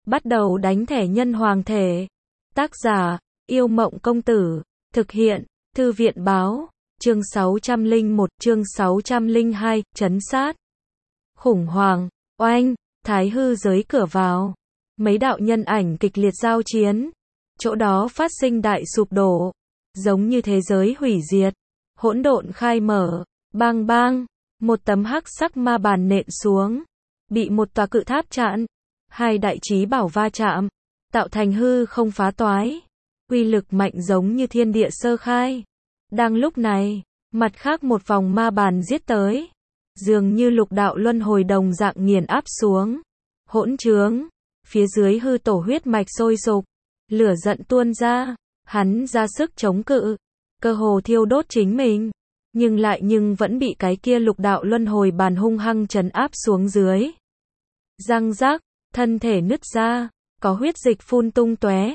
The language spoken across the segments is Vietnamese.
Bắt đầu đánh thẻ nhân hoàng thể. Tác giả, Yêu Mộng Công Tử. Thực hiện, Thư viện Báo. Chương 601, chương 602, trấn sát. Khủng hoảng, oanh, thái hư giới cửa vào. Mấy đạo nhân ảnh kịch liệt giao chiến. Chỗ đó phát sinh đại sụp đổ. Giống như thế giới hủy diệt. Hỗn độn khai mở. Bang bang. Một tấm hắc sắc ma bàn nện xuống. Bị một tòa cự tháp chặn. Hai đại chí bảo va chạm. Tạo thành hư không phá toái. Uy lực mạnh giống như thiên địa sơ khai. Đang lúc này, mặt khác một vòng ma bàn giết tới. Dường như lục đạo luân hồi đồng dạng nghiền áp xuống. Hỗn trướng. Phía dưới hư tổ huyết mạch sôi sục. Lửa giận tuôn ra. Hắn ra sức chống cự. Cơ hồ thiêu đốt chính mình. Nhưng vẫn bị cái kia lục đạo luân hồi bàn hung hăng trấn áp xuống dưới. Răng rác, thân thể nứt ra. Có huyết dịch phun tung tóe.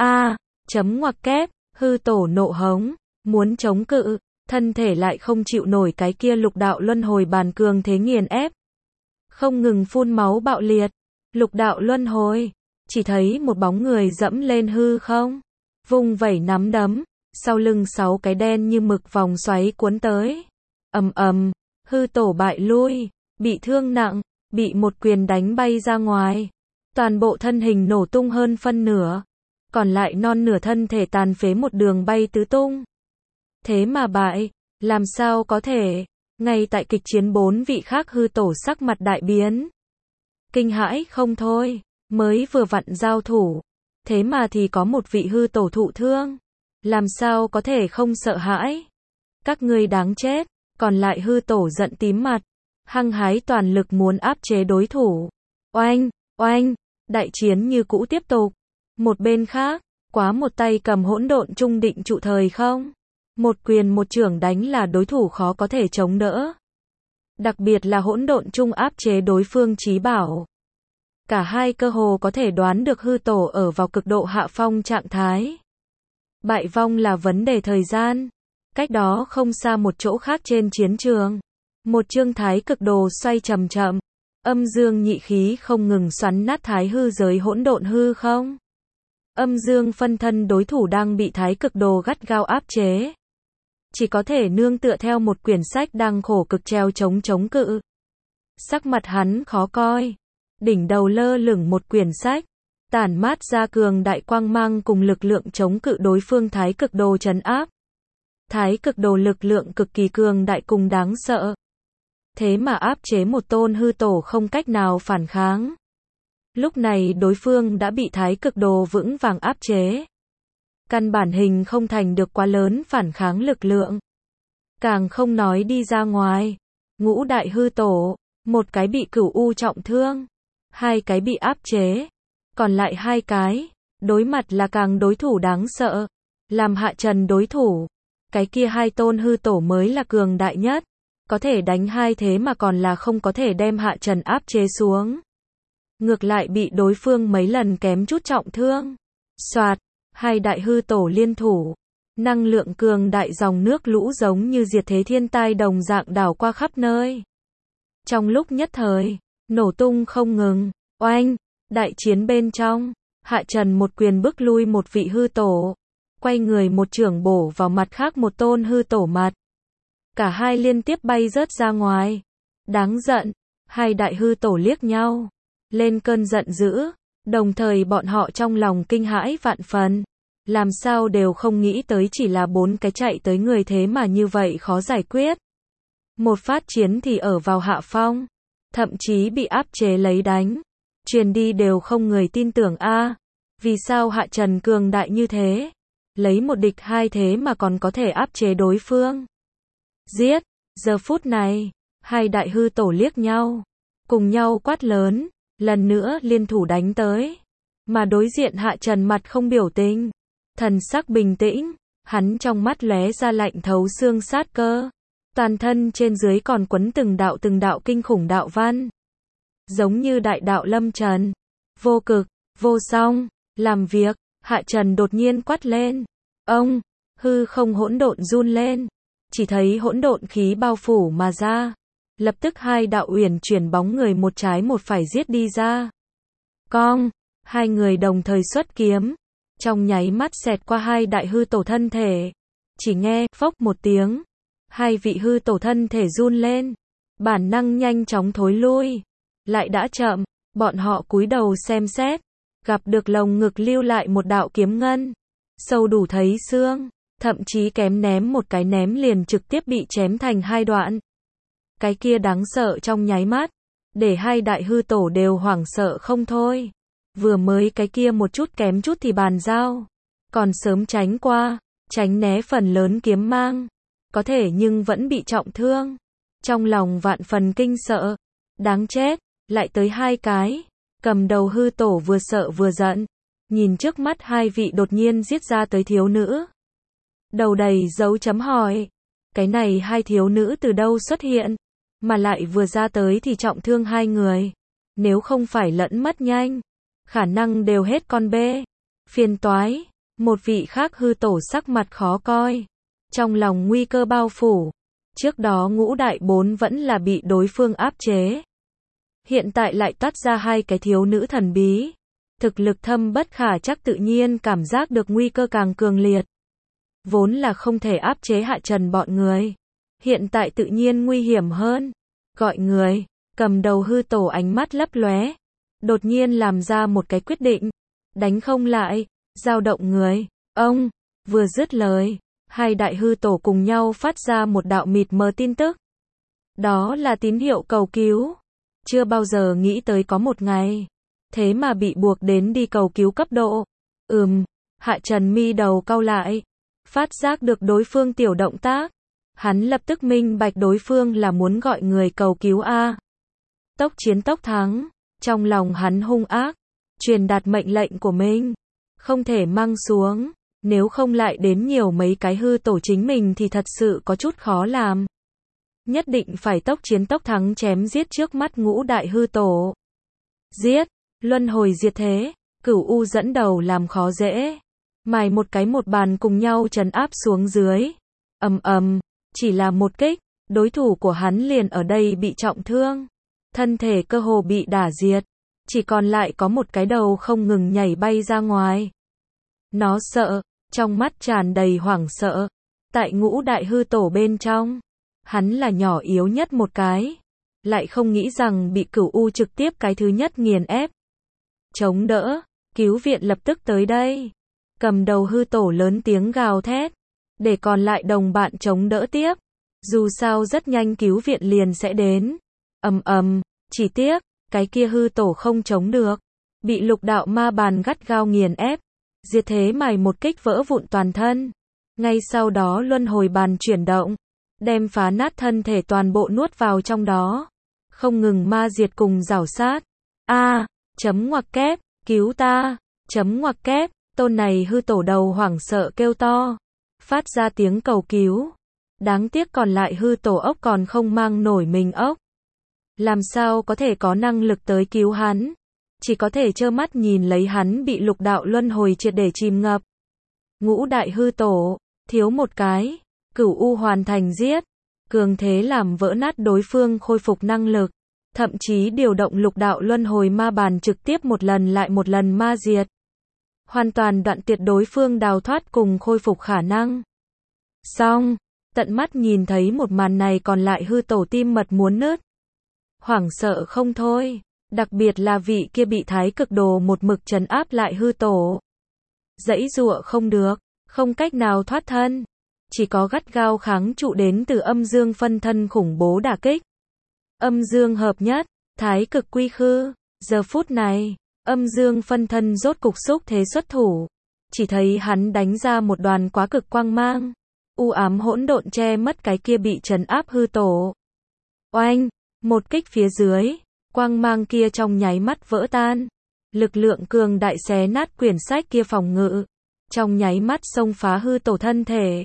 Chấm ngoặc kép, hư tổ nộ hống. Muốn chống cự, thân thể lại không chịu nổi cái kia lục đạo luân hồi bàn cường thế nghiền ép. Không ngừng phun máu bạo liệt. Lục đạo luân hồi. Chỉ thấy một bóng người dẫm lên hư không. Vung vẩy nắm đấm. Sau lưng 6 cái đen như mực vòng xoáy cuốn tới. Ầm ầm, hư tổ bại lui. Bị thương nặng. Bị một quyền đánh bay ra ngoài. Toàn bộ thân hình nổ tung hơn phân nửa. Còn lại non nửa thân thể tàn phế một đường bay tứ tung. Thế mà bại, làm sao có thể? Ngay tại kịch chiến 4 vị khác hư tổ sắc mặt đại biến. Kinh hãi không thôi, mới vừa vặn giao thủ. Thế mà thì có một vị hư tổ thụ thương. Làm sao có thể không sợ hãi? Các ngươi đáng chết. Còn lại hư tổ giận tím mặt. Hăng hái toàn lực muốn áp chế đối thủ. Oanh, oanh, đại chiến như cũ tiếp tục. Một bên khác, quá một tay cầm hỗn độn trung định trụ thời không. Một quyền một chưởng đánh là đối thủ khó có thể chống đỡ. Đặc biệt là hỗn độn trung áp chế đối phương chí bảo. Cả hai cơ hồ có thể đoán được hư tổ ở vào cực độ hạ phong trạng thái. Bại vong là vấn đề thời gian. Cách đó không xa một chỗ khác trên chiến trường. Một chương thái cực đồ xoay chậm chậm. Âm dương nhị khí không ngừng xoắn nát thái hư giới hỗn độn hư không. Âm dương phân thân đối thủ đang bị thái cực đồ gắt gao áp chế. Chỉ có thể nương tựa theo một quyển sách đang khổ cực treo chống cự. Sắc mặt hắn khó coi. Đỉnh đầu lơ lửng một quyển sách. Tản mát ra cường đại quang mang cùng lực lượng chống cự đối phương thái cực đồ trấn áp. Thái cực đồ lực lượng cực kỳ cường đại cùng đáng sợ. Thế mà áp chế một tôn hư tổ không cách nào phản kháng. Lúc này đối phương đã bị thái cực đồ vững vàng áp chế. Căn bản hình không thành được quá lớn phản kháng lực lượng. Càng không nói đi ra ngoài. Ngũ đại hư tổ, một cái bị cửu u trọng thương, 2 cái bị áp chế. Còn lại 2 cái, đối mặt là càng đối thủ đáng sợ. Làm hạ trần đối thủ. Cái kia 2 tôn hư tổ mới là cường đại nhất. Có thể đánh 2 thế mà còn là không có thể đem hạ trần áp chế xuống. Ngược lại bị đối phương mấy lần kém chút trọng thương. Soạt, 2 đại hư tổ liên thủ. Năng lượng cường đại dòng nước lũ giống như diệt thế thiên tai đồng dạng đảo qua khắp nơi. Trong lúc nhất thời, nổ tung không ngừng. Oanh, đại chiến bên trong. Hạ trần một quyền bức lui một vị hư tổ. Quay người một chưởng bổ vào mặt khác một tôn hư tổ mặt. Cả hai liên tiếp bay rớt ra ngoài. Đáng giận, 2 đại hư tổ liếc nhau. Lên cơn giận dữ. Đồng thời bọn họ trong lòng kinh hãi vạn phần. Làm sao đều không nghĩ tới chỉ là 4 cái chạy tới người thế mà như vậy khó giải quyết. Một phát chiến thì ở vào hạ phong. Thậm chí bị áp chế lấy đánh. Truyền đi đều không người tin tưởng vì sao hạ trần cường đại như thế. Lấy một địch 2 thế mà còn có thể áp chế đối phương. Giết, giờ phút này, 2 đại hư tổ liếc nhau. Cùng nhau quát lớn. Lần nữa liên thủ đánh tới. Mà đối diện hạ trần mặt không biểu tình. Thần sắc bình tĩnh. Hắn trong mắt lóe ra lạnh thấu xương sát cơ. Toàn thân trên dưới còn quấn từng đạo kinh khủng đạo văn. Giống như đại đạo lâm trần. Vô cực, vô song, làm việc. Hạ trần đột nhiên quát lên. Ông, hư không hỗn độn run lên. Chỉ thấy hỗn độn khí bao phủ mà ra. Lập tức 2 đạo uyển chuyển bóng người một trái một phải giết đi ra. Cong, Hai người đồng thời xuất kiếm, trong nháy mắt xẹt qua hai đại hư tổ thân thể. Chỉ nghe phốc một tiếng, hai vị hư tổ thân thể run lên, bản năng nhanh chóng thối lui. Lại đã chậm, bọn họ cúi đầu xem xét, gặp được lồng ngực lưu lại một đạo kiếm ngân, sâu đủ thấy xương, thậm chí kém ném một cái ném liền trực tiếp bị chém thành hai đoạn. Cái kia đáng sợ trong nháy mắt, để hai đại hư tổ đều hoảng sợ không thôi. Vừa mới cái kia một chút kém chút thì bàn giao, còn sớm tránh qua, tránh né phần lớn kiếm mang, có thể nhưng vẫn bị trọng thương. Trong lòng vạn phần kinh sợ, đáng chết, lại tới hai cái. Cầm đầu hư tổ vừa sợ vừa giận, nhìn trước mắt hai vị đột nhiên giết ra tới thiếu nữ. Đầu đầy dấu chấm hỏi, cái này hai thiếu nữ từ đâu xuất hiện, mà lại vừa ra tới thì trọng thương hai người. Nếu không phải lẫn mất nhanh, khả năng đều hết con bê. Phiền toái, một vị khác hư tổ sắc mặt khó coi, trong lòng nguy cơ bao phủ. Trước đó ngũ đại bốn vẫn là bị đối phương áp chế. Hiện tại lại toát ra hai cái thiếu nữ thần bí. Thực lực thâm bất khả chắc tự nhiên cảm giác được nguy cơ càng cường liệt. Vốn là không thể áp chế Hạ Trần bọn người. Hiện tại tự nhiên nguy hiểm hơn. Gọi người, cầm đầu hư tổ ánh mắt lấp lóe. Đột nhiên làm ra một cái quyết định. Đánh không lại, dao động người. Ông, vừa dứt lời, hai đại hư tổ cùng nhau phát ra một đạo mịt mờ tin tức. Đó là tín hiệu cầu cứu. Chưa bao giờ nghĩ tới có một ngày, thế mà bị buộc đến đi cầu cứu cấp độ. Hạ Trần mi đầu cau lại, phát giác được đối phương tiểu động tác. Hắn lập tức minh bạch đối phương là muốn gọi người cầu cứu a. Tốc chiến tốc thắng, trong lòng hắn hung ác, truyền đạt mệnh lệnh của mình, không thể mang xuống, nếu không lại đến nhiều mấy cái hư tổ chính mình thì thật sự có chút khó làm. Nhất định phải tốc chiến tốc thắng chém giết trước mắt ngũ đại hư tổ. Giết, luân hồi diệt thế, Cửu U dẫn đầu làm khó dễ. Mài một cái một bàn cùng nhau trấn áp xuống dưới. Chỉ là một kích, đối thủ của hắn liền ở đây bị trọng thương. Thân thể cơ hồ bị đả diệt, chỉ còn lại có một cái đầu không ngừng nhảy bay ra ngoài. Nó sợ, trong mắt tràn đầy hoảng sợ. Tại ngũ đại hư tổ bên trong, hắn là nhỏ yếu nhất một cái, lại không nghĩ rằng bị Cửu U trực tiếp cái thứ nhất nghiền ép. Chống đỡ, cứu viện lập tức tới đây. Cầm đầu hư tổ lớn tiếng gào thét, để còn lại đồng bạn chống đỡ tiếp. Dù sao rất nhanh cứu viện liền sẽ đến. Chỉ tiếc, cái kia hư tổ không chống được, bị lục đạo ma bàn gắt gao nghiền ép. Diệt thế mài một kích vỡ vụn toàn thân. Ngay sau đó luân hồi bàn chuyển động, đem phá nát thân thể toàn bộ nuốt vào trong đó. Không ngừng ma diệt cùng rảo sát. Chấm ngoặc kép, cứu ta, chấm ngoặc kép, tôn này hư tổ đầu hoảng sợ kêu to, phát ra tiếng cầu cứu. Đáng tiếc còn lại hư tổ ốc còn không mang nổi mình ốc. Làm sao có thể có năng lực tới cứu hắn, chỉ có thể trơ mắt nhìn lấy hắn bị lục đạo luân hồi triệt để chìm ngập. Ngũ đại hư tổ, thiếu một cái, Cửu U hoàn thành giết, cường thế làm vỡ nát đối phương khôi phục năng lực, thậm chí điều động lục đạo luân hồi ma bàn trực tiếp một lần lại một lần ma diệt. Hoàn toàn đoạn tuyệt đối phương đào thoát cùng khôi phục khả năng. Xong, tận mắt nhìn thấy một màn này còn lại hư tổ tim mật muốn nứt. Hoảng sợ không thôi, đặc biệt là vị kia bị thái cực đồ một mực trấn áp lại hư tổ. Giãy giụa không được, không cách nào thoát thân, chỉ có gắt gao kháng trụ đến từ âm dương phân thân khủng bố đả kích. Âm dương hợp nhất, thái cực quy khư, giờ phút này, âm dương phân thân rốt cục xúc thế xuất thủ. Chỉ thấy hắn đánh ra một đoàn quá cực quang mang, u ám hỗn độn che mất cái kia bị trấn áp hư tổ. Oanh, một kích phía dưới, quang mang kia trong nháy mắt vỡ tan. Lực lượng cường đại xé nát quyển sách kia phòng ngự, trong nháy mắt xông phá hư tổ thân thể.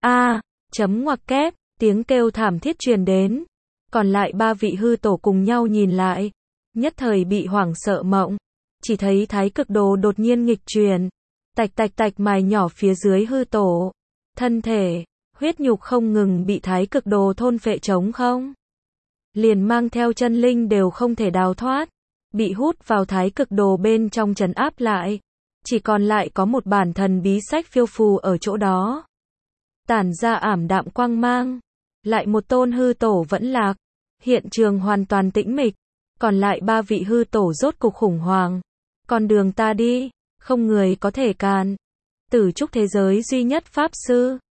Chấm ngoặc kép, tiếng kêu thảm thiết truyền đến. Còn lại ba vị hư tổ cùng nhau nhìn lại, nhất thời bị hoảng sợ mộng. Chỉ thấy thái cực đồ đột nhiên nghịch truyền, tạch tạch tạch mài nhỏ phía dưới hư tổ. Thân thể, huyết nhục không ngừng bị thái cực đồ thôn phệ trống không. Liền mang theo chân linh đều không thể đào thoát. bị hút vào thái cực đồ bên trong trấn áp lại. Chỉ còn lại có một bản thần bí sách phiêu phù ở chỗ đó. Tản ra ảm đạm quang mang. Lại một tôn hư tổ vẫn lạc. Hiện trường hoàn toàn tĩnh mịch. Còn lại 3 vị hư tổ rốt cục khủng hoảng. Con đường ta đi, không người có thể cản. Tử trúc thế giới duy nhất pháp sư.